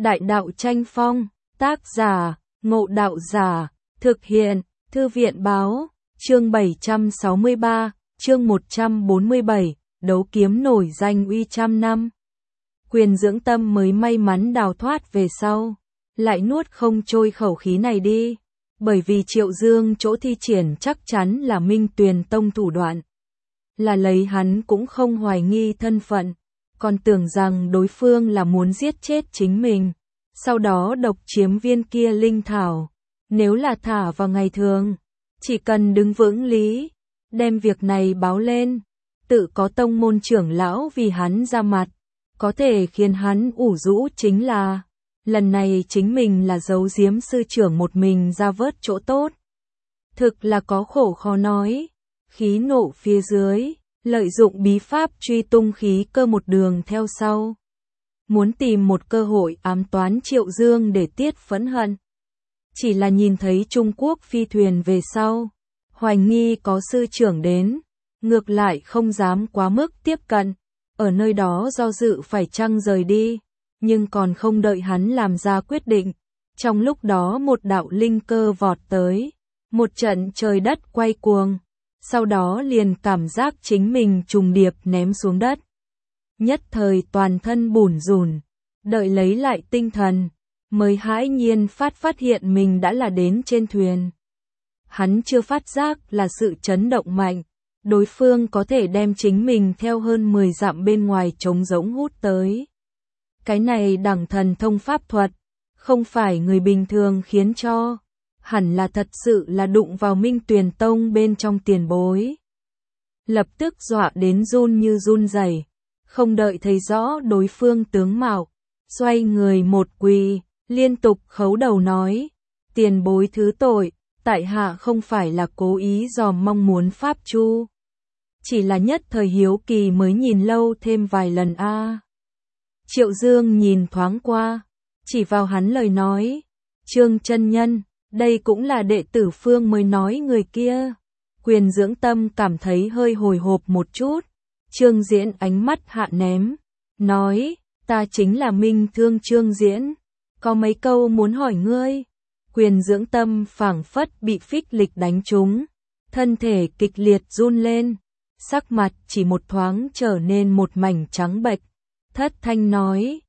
Đại đạo tranh phong, tác giả, Ngộ Đạo Giả, thực hiện, Thư viện báo, chương 763, chương 147, đấu kiếm nổi danh uy trăm năm. Quyền Dưỡng Tâm mới may mắn đào thoát về sau, lại nuốt không trôi khẩu khí này đi, bởi vì Triệu Dương chỗ thi triển chắc chắn là Minh Tuyền Tông thủ đoạn. Là lấy hắn cũng không hoài nghi thân phận, còn tưởng rằng đối phương là muốn giết chết chính mình, sau đó độc chiếm viên kia linh thảo. Nếu là thả vào ngày thường, chỉ cần đứng vững lý, đem việc này báo lên, tự có tông môn trưởng lão vì hắn ra mặt, có thể khiến hắn ủ rũ chính là, lần này chính mình là giấu giếm sư trưởng một mình ra vớt chỗ tốt. Thực là có khổ khó nói, khí nộ phía dưới, lợi dụng bí pháp truy tung khí cơ một đường theo sau. Muốn tìm một cơ hội ám toán Triệu Dương để tiết phẫn hận. Chỉ là nhìn thấy Trung Quốc phi thuyền về sau, hoài nghi có sư trưởng đến, ngược lại không dám quá mức tiếp cận, ở nơi đó do dự phải chăng rời đi, nhưng còn không đợi hắn làm ra quyết định. Trong lúc đó một đạo linh cơ vọt tới, một trận trời đất quay cuồng, sau đó liền cảm giác chính mình trùng điệp ném xuống đất. Nhất thời toàn thân bủn rủn, đợi lấy lại tinh thần, mới hãi nhiên phát hiện mình đã là đến trên thuyền. Hắn chưa phát giác là sự chấn động mạnh, đối phương có thể đem chính mình theo hơn 10 dặm bên ngoài trống rỗng hút tới. Cái này đẳng thần thông pháp thuật, không phải người bình thường khiến cho, hẳn là thật sự là đụng vào Minh Tuyền Tông bên trong tiền bối. Lập tức dọa đến run như run rẩy, không đợi thấy rõ đối phương tướng mạo, xoay người một quỳ, liên tục khấu đầu nói, tiền bối thứ tội, tại hạ không phải là cố ý dò mong muốn pháp chu. Chỉ là nhất thời hiếu kỳ mới nhìn lâu thêm vài lần a. Triệu Dương nhìn thoáng qua, chỉ vào hắn lời nói, Trương chân nhân, đây cũng là đệ tử Phương mới nói người kia. Quyền Dưỡng Tâm cảm thấy hơi hồi hộp một chút, Trương Diễn ánh mắt hạ ném, nói, ta chính là Minh Thương Trương Diễn, có mấy câu muốn hỏi ngươi. Quyền Dưỡng Tâm phảng phất bị phích lịch đánh trúng, thân thể kịch liệt run lên, sắc mặt chỉ một thoáng trở nên một mảnh trắng bệch, thất thanh nói,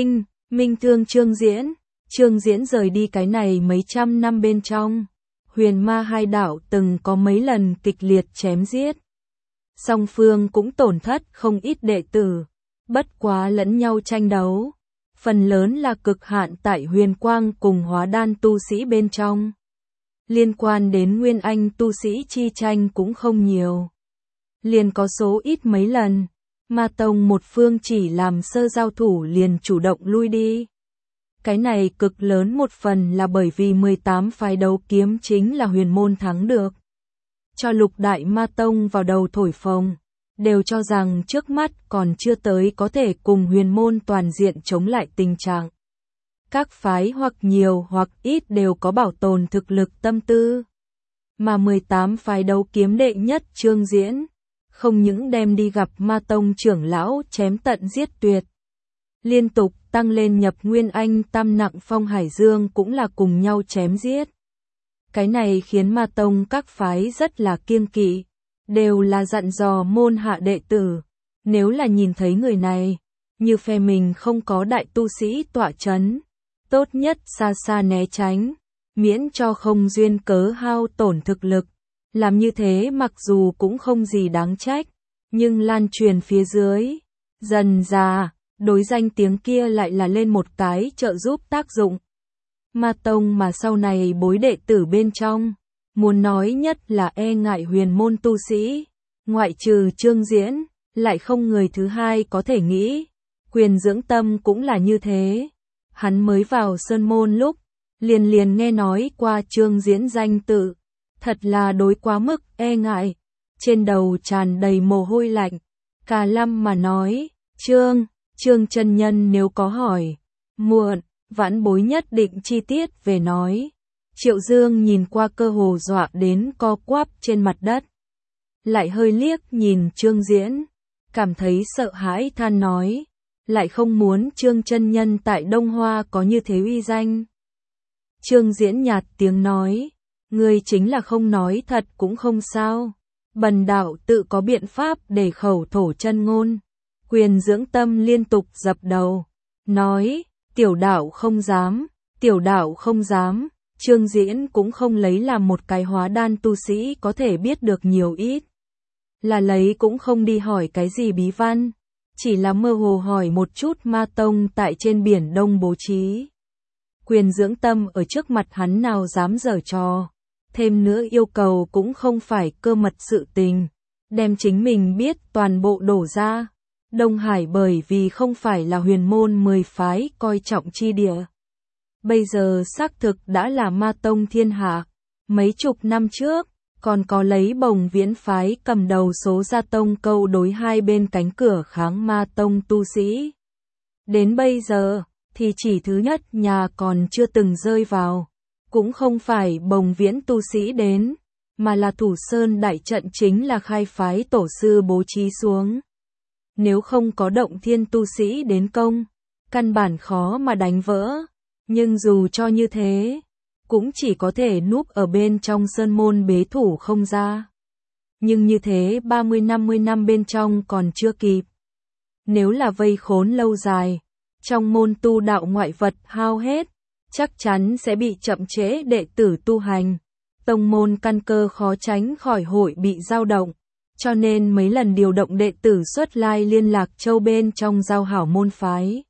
Minh Thương Trương Diễn. Trương Diễn rời đi cái này mấy trăm năm bên trong, huyền ma hai đạo từng có mấy lần kịch liệt chém giết. Song phương cũng tổn thất không ít đệ tử, bất quá lẫn nhau tranh đấu, phần lớn là cực hạn tại huyền quang cùng hóa đan tu sĩ bên trong. Liên quan đến nguyên anh tu sĩ chi tranh cũng không nhiều. Liền có số ít mấy lần, Ma Tông một phương chỉ làm sơ giao thủ liền chủ động lui đi. Cái này cực lớn một phần là bởi vì 18 phái đấu kiếm chính là huyền môn thắng được. Cho lục đại Ma Tông vào đầu thổi phồng, đều cho rằng trước mắt còn chưa tới có thể cùng huyền môn toàn diện chống lại tình trạng. Các phái hoặc nhiều hoặc ít đều có bảo tồn thực lực tâm tư. Mà 18 phái đấu kiếm đệ nhất Trương Diễn, không những đem đi gặp Ma Tông trưởng lão chém tận giết tuyệt. Liên tục tăng lên nhập Nguyên Anh tam nặng Phong Hải Dương cũng là cùng nhau chém giết. Cái này khiến Ma Tông các phái rất là kiêng kỵ, đều là dặn dò môn hạ đệ tử, nếu là nhìn thấy người này, như phe mình không có đại tu sĩ tọa chấn, tốt nhất xa xa né tránh, miễn cho không duyên cớ hao tổn thực lực. Làm như thế mặc dù cũng không gì đáng trách, nhưng lan truyền phía dưới, dần dà, đối danh tiếng kia lại là lên một cái trợ giúp tác dụng. Ma Tông mà sau này bối đệ tử bên trong, muốn nói nhất là e ngại huyền môn tu sĩ, ngoại trừ Trương Diễn, lại không người thứ hai có thể nghĩ. Quyền Dưỡng Tâm cũng là như thế. Hắn mới vào sơn môn lúc, liền nghe nói qua Trương Diễn danh tự, thật là đối quá mức e ngại, trên đầu tràn đầy mồ hôi lạnh. Cà Lâm mà nói, Trương chân nhân nếu có hỏi, muộn, vãn bối nhất định chi tiết về nói. Triệu Dương nhìn qua cơ hồ dọa đến co quắp trên mặt đất. Lại hơi liếc nhìn Trương Diễn, cảm thấy sợ hãi than nói, lại không muốn Trương chân nhân tại Đông Hoa có như thế uy danh. Trương Diễn nhạt tiếng nói, ngươi chính là không nói thật cũng không sao. Bần đạo tự có biện pháp để khẩu thổ chân ngôn. Quyền Dưỡng Tâm liên tục dập đầu, nói, tiểu đạo không dám, tiểu đạo không dám. Trương Diễn cũng không lấy làm một cái hóa đan tu sĩ có thể biết được nhiều ít. Là lấy cũng không đi hỏi cái gì bí văn, chỉ là mơ hồ hỏi một chút ma tông tại trên biển Đông bố trí. Quyền Dưỡng Tâm ở trước mặt hắn nào dám giở trò. Thêm nữa yêu cầu cũng không phải cơ mật sự tình, đem chính mình biết toàn bộ đổ ra. Đông Hải bởi vì không phải là huyền môn 10 phái coi trọng chi địa. Bây giờ xác thực đã là ma tông thiên hạ. Mấy chục năm trước, còn có lấy Bồng Viễn phái cầm đầu số gia tông câu đối hai bên cánh cửa kháng ma tông tu sĩ. Đến bây giờ, thì chỉ thứ nhất nhà còn chưa từng rơi vào. Cũng không phải Bồng Viễn tu sĩ đến, mà là Thủ Sơn đại trận chính là khai phái tổ sư bố trí xuống. Nếu không có động thiên tu sĩ đến công, căn bản khó mà đánh vỡ. Nhưng dù cho như thế, cũng chỉ có thể núp ở bên trong sơn môn bế thủ không ra. Nhưng như thế 30-50 năm bên trong còn chưa kịp. Nếu là vây khốn lâu dài, trong môn tu đạo ngoại vật hao hết, chắc chắn sẽ bị chậm trễ đệ tử tu hành. Tông môn căn cơ khó tránh khỏi hội bị dao động, cho nên mấy lần điều động đệ tử xuất lai liên lạc châu bên trong giao hảo môn phái.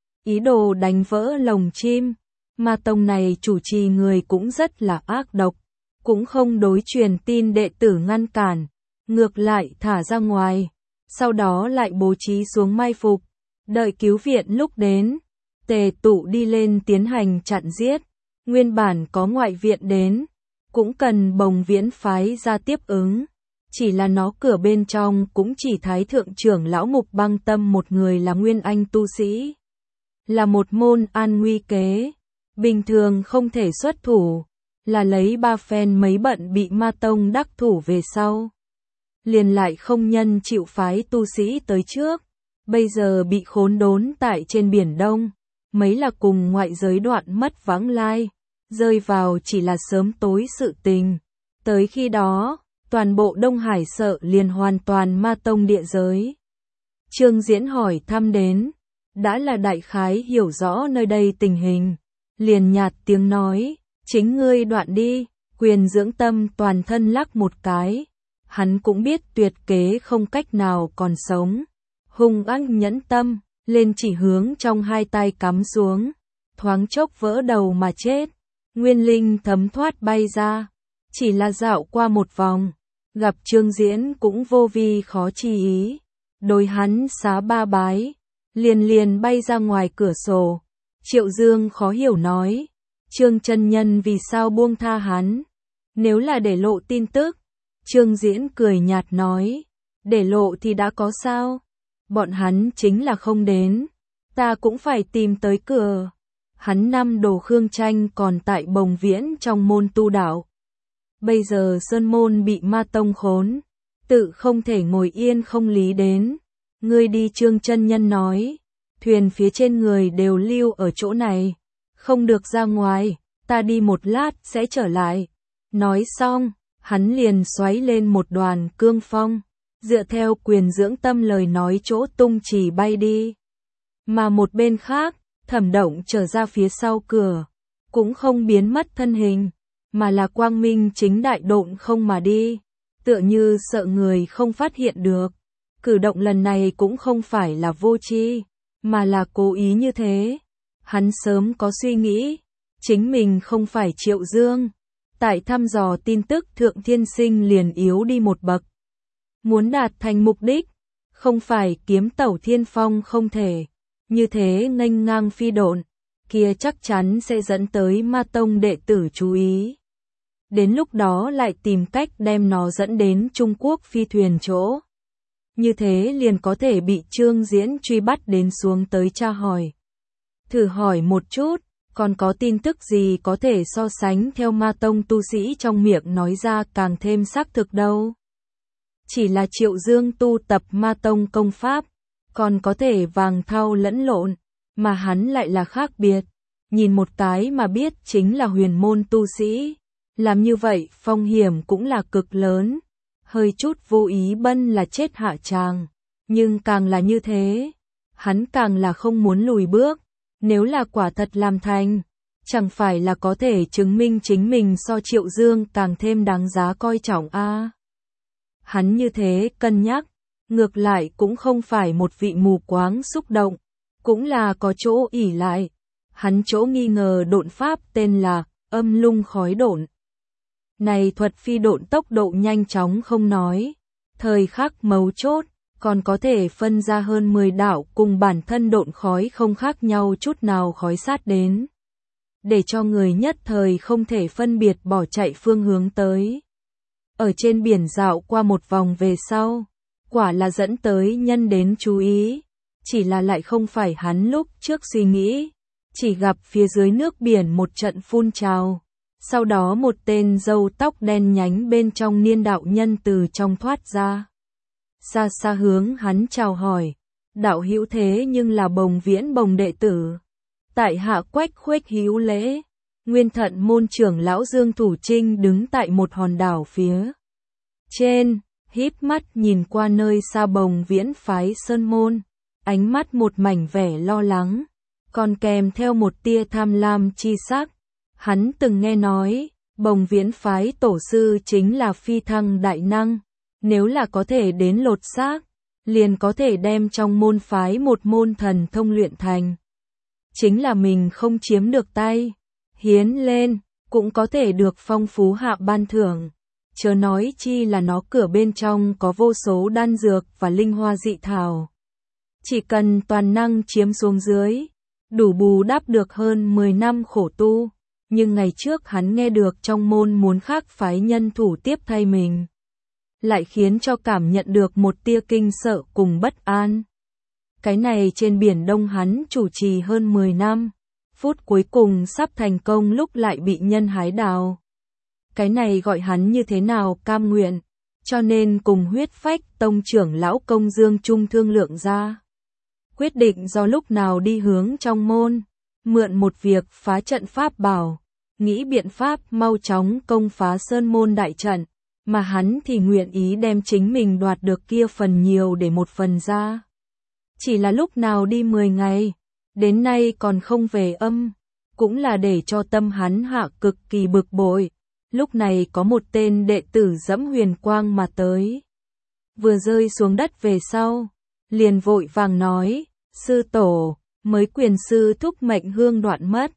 Ý đồ đánh vỡ lồng chim, mà tông này chủ trì người cũng rất là ác độc, cũng không đối truyền tin đệ tử ngăn cản, ngược lại thả ra ngoài, sau đó lại bố trí xuống mai phục, đợi cứu viện lúc đến. Tề tụ đi lên tiến hành chặn giết, nguyên bản có ngoại viện đến, cũng cần Bồng Viễn phái ra tiếp ứng, chỉ là nó cửa bên trong cũng chỉ thái thượng trưởng lão Mục Băng Tâm một người là nguyên anh tu sĩ. Là một môn an nguy kế, bình thường không thể xuất thủ, là lấy ba phen mấy bận bị ma tông đắc thủ về sau. Liền lại không nhân chịu phái tu sĩ tới trước, bây giờ bị khốn đốn tại trên biển Đông. Mấy là cùng ngoại giới đoạn mất vãng lai, rơi vào chỉ là sớm tối sự tình. Tới khi đó, toàn bộ Đông Hải sợ liền hoàn toàn ma tông địa giới. Trương Diễn hỏi thăm đến, đã là đại khái hiểu rõ nơi đây tình hình, liền nhạt tiếng nói, chính ngươi đoạn đi. Quyền Dưỡng Tâm toàn thân lắc một cái, hắn cũng biết tuyệt kế không cách nào còn sống, hung ác nhẫn tâm. Lên chỉ hướng trong hai tay cắm xuống, thoáng chốc vỡ đầu mà chết, nguyên linh thấm thoát bay ra, chỉ là dạo qua một vòng, gặp Trương Diễn cũng vô vi khó chi ý, đối hắn xá ba bái, liền bay ra ngoài cửa sổ. Triệu Dương khó hiểu nói, Trương chân nhân vì sao buông tha hắn, nếu là để lộ tin tức. Trương Diễn cười nhạt nói, để lộ thì đã có sao? Bọn hắn chính là không đến, ta cũng phải tìm tới cửa. Hắn năm đồ Khương Tranh còn tại Bồng Viễn trong môn tu đạo. Bây giờ sơn môn bị ma tông khốn, tự không thể ngồi yên không lý đến. Ngươi đi. Trương chân nhân nói, thuyền phía trên người đều lưu ở chỗ này, không được ra ngoài, ta đi một lát sẽ trở lại. Nói xong, hắn liền xoáy lên một đoàn cương phong, dựa theo Quyền Dưỡng Tâm lời nói chỗ tung chỉ bay đi. Mà một bên khác, Thẩm Động trở ra phía sau cửa, cũng không biến mất thân hình, mà là quang minh chính đại độn không mà đi, tựa như sợ người không phát hiện được. Cử động lần này cũng không phải là vô tri, mà là cố ý như thế. Hắn sớm có suy nghĩ, chính mình không phải Triệu Dương, tại thăm dò tin tức Thượng Thiên Sinh liền yếu đi một bậc. Muốn đạt thành mục đích, không phải kiếm tẩu thiên phong không thể, như thế nghênh ngang phi độn, kia chắc chắn sẽ dẫn tới ma tông đệ tử chú ý. Đến lúc đó lại tìm cách đem nó dẫn đến Trung Quốc phi thuyền chỗ. Như thế liền có thể bị Trương Diễn truy bắt đến xuống tới tra hỏi. Thử hỏi một chút, còn có tin tức gì có thể so sánh theo ma tông tu sĩ trong miệng nói ra càng thêm xác thực đâu. Chỉ là Triệu Dương tu tập ma tông công pháp, còn có thể vàng thau lẫn lộn, mà hắn lại là khác biệt. Nhìn một cái mà biết chính là huyền môn tu sĩ. Làm như vậy phong hiểm cũng là cực lớn. Hơi chút vô ý bân là chết hạ tràng. Nhưng càng là như thế, hắn càng là không muốn lùi bước. Nếu là quả thật làm thành, chẳng phải là có thể chứng minh chính mình so Triệu Dương càng thêm đáng giá coi trọng a. Hắn như thế cân nhắc, ngược lại cũng không phải một vị mù quáng xúc động, cũng là có chỗ ỷ lại. Hắn chỗ nghi ngờ độn pháp tên là Âm Lung Khói Độn. Này thuật phi độn tốc độ nhanh chóng không nói, thời khắc mấu chốt, còn có thể phân ra hơn 10 đạo cùng bản thân độn khói không khác nhau chút nào khói sát đến. Để cho người nhất thời không thể phân biệt bỏ chạy phương hướng tới. Ở trên biển dạo qua một vòng về sau, quả là dẫn tới nhân đến chú ý, chỉ là lại không phải hắn lúc trước suy nghĩ, chỉ gặp phía dưới nước biển một trận phun trào. Sau đó một tên râu tóc đen nhánh bên trong niên đạo nhân từ trong thoát ra. Xa xa hướng hắn chào hỏi, đạo hữu thế nhưng là Bồng Viễn Bồng đệ tử. Tại hạ Quách Khuếch hữu lễ. Nguyên Thận môn trưởng lão Dương Thủ Trinh đứng tại một hòn đảo phía trên, híp mắt nhìn qua nơi xa Bồng Viễn phái sơn môn, ánh mắt một mảnh vẻ lo lắng, còn kèm theo một tia tham lam chi sắc. Hắn từng nghe nói, Bồng Viễn phái tổ sư chính là phi thăng đại năng, nếu là có thể đến lột xác, liền có thể đem trong môn phái một môn thần thông luyện thành. Chính là mình không chiếm được tay, hiến lên, cũng có thể được phong phú hạ ban thưởng. Chớ nói chi là nó cửa bên trong có vô số đan dược và linh hoa dị thảo. Chỉ cần toàn năng chiếm xuống dưới, đủ bù đắp được hơn 10 năm khổ tu. Nhưng ngày trước hắn nghe được trong môn muốn khác phái nhân thủ tiếp thay mình, lại khiến cho cảm nhận được một tia kinh sợ cùng bất an. Cái này trên biển Đông hắn chủ trì hơn 10 năm, phút cuối cùng sắp thành công lúc lại bị nhân hái đào. Cái này gọi hắn như thế nào cam nguyện, cho nên cùng Huyết Phách tông trưởng lão Công Dương Trung thương lượng ra. Quyết định do lúc nào đi hướng trong môn, mượn một việc phá trận pháp bảo, nghĩ biện pháp mau chóng công phá sơn môn đại trận, mà hắn thì nguyện ý đem chính mình đoạt được kia phần nhiều để một phần ra. Chỉ là lúc nào đi 10 ngày, đến nay còn không về âm, cũng là để cho tâm hắn hạ cực kỳ bực bội. Lúc này có một tên đệ tử dẫm huyền quang mà tới. Vừa rơi xuống đất về sau, liền vội vàng nói, sư tổ, mới quyền sư thúc mệnh hương đoạn mất.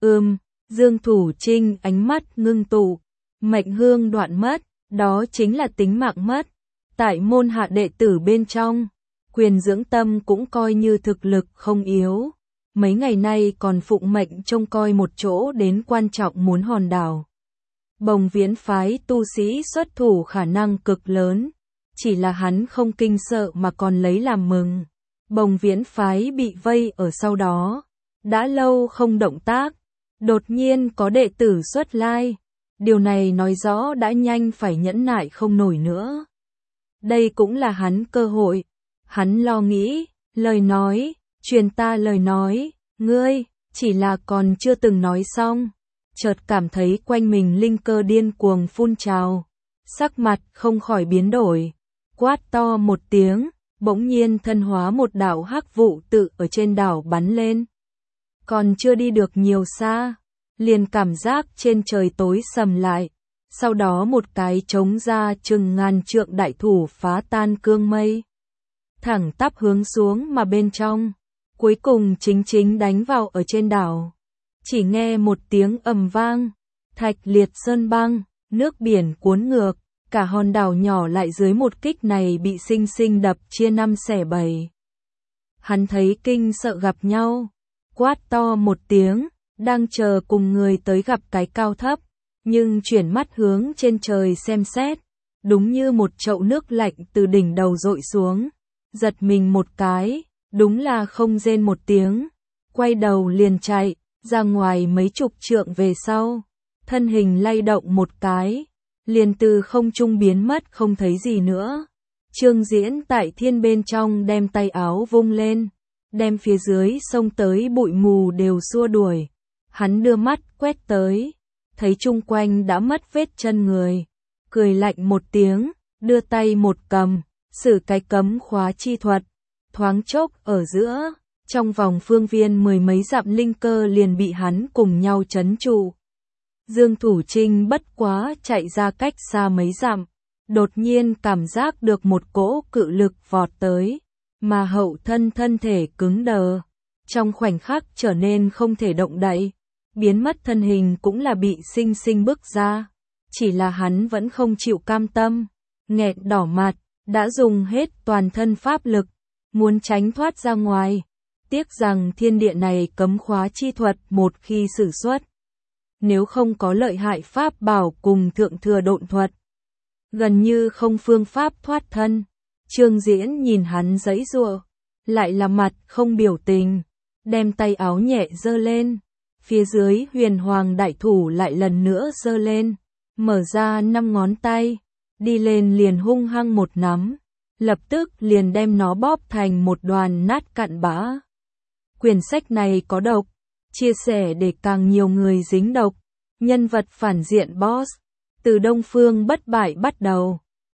Dương Thủ Trinh ánh mắt ngưng tụ, mệnh hương đoạn mất, đó chính là tính mạng mất. Tại môn hạ đệ tử bên trong, quyền dưỡng tâm cũng coi như thực lực không yếu. Mấy ngày nay còn phụng mệnh trông coi một chỗ đến quan trọng muốn hòn đảo. Bồng Viễn phái tu sĩ xuất thủ khả năng cực lớn, chỉ là hắn không kinh sợ mà còn lấy làm mừng. Bồng Viễn phái bị vây ở sau đó, đã lâu không động tác, đột nhiên có đệ tử xuất lai, điều này nói rõ đã nhanh phải nhẫn nại không nổi nữa. Đây cũng là hắn cơ hội, hắn lo nghĩ, lời nói, truyền ta lời nói, ngươi, chỉ là còn chưa từng nói xong. Chợt cảm thấy quanh mình linh cơ điên cuồng phun trào, sắc mặt không khỏi biến đổi, quát to một tiếng, bỗng nhiên thân hóa một đạo hắc vụ tự ở trên đảo bắn lên. Còn chưa đi được nhiều xa, liền cảm giác trên trời tối sầm lại, sau đó một cái trống ra chừng ngàn trượng đại thủ phá tan cương mây, thẳng tắp hướng xuống mà bên trong, cuối cùng chính đánh vào ở trên đảo. Chỉ nghe một tiếng ầm vang, thạch liệt sơn băng, nước biển cuốn ngược, cả hòn đảo nhỏ lại dưới một kích này bị sinh sinh đập chia 5 xẻ 7. Hắn thấy kinh sợ gặp nhau, quát to một tiếng, đang chờ cùng người tới gặp cái cao thấp, nhưng chuyển mắt hướng trên trời xem xét, đúng như một chậu nước lạnh từ đỉnh đầu dội xuống, giật mình một cái, đúng là không rên một tiếng, quay đầu liền chạy. Ra ngoài mấy chục trượng về sau, thân hình lay động một cái, liền từ không trung biến mất không thấy gì nữa. Trương Diễn tại thiên bên trong đem tay áo vung lên, đem phía dưới xông tới bụi mù đều xua đuổi. Hắn đưa mắt quét tới, thấy chung quanh đã mất vết chân người, cười lạnh một tiếng, đưa tay một cầm, sử cái cấm khóa chi thuật, thoáng chốc ở giữa, trong vòng phương viên mười mấy dặm linh cơ liền bị hắn cùng nhau trấn trụ. Dương Thủ Trinh bất quá chạy ra cách xa mấy dặm, đột nhiên cảm giác được một cỗ cự lực vọt tới, mà hậu thân thể cứng đờ, trong khoảnh khắc trở nên không thể động đậy, biến mất thân hình cũng là bị sinh sinh bức ra, chỉ là hắn vẫn không chịu cam tâm, nghẹn đỏ mặt, đã dùng hết toàn thân pháp lực, muốn tránh thoát ra ngoài, tiếc rằng thiên địa này cấm khóa chi thuật một khi sử xuất, nếu không có lợi hại pháp bảo cùng thượng thừa độn thuật, gần như không phương pháp thoát thân. Trương Diễn nhìn hắn giãy giụa, lại là mặt không biểu tình, đem tay áo nhẹ giơ lên, phía dưới Huyền Hoàng đại thủ lại lần nữa giơ lên, mở ra 5 ngón tay, đi lên liền hung hăng một nắm, lập tức liền đem nó bóp thành một đoàn nát cặn bã. Quyển sách này có độc, chia sẻ để càng nhiều người dính độc. Nhân vật phản diện boss, từ Đông Phương Bất Bại bắt đầu.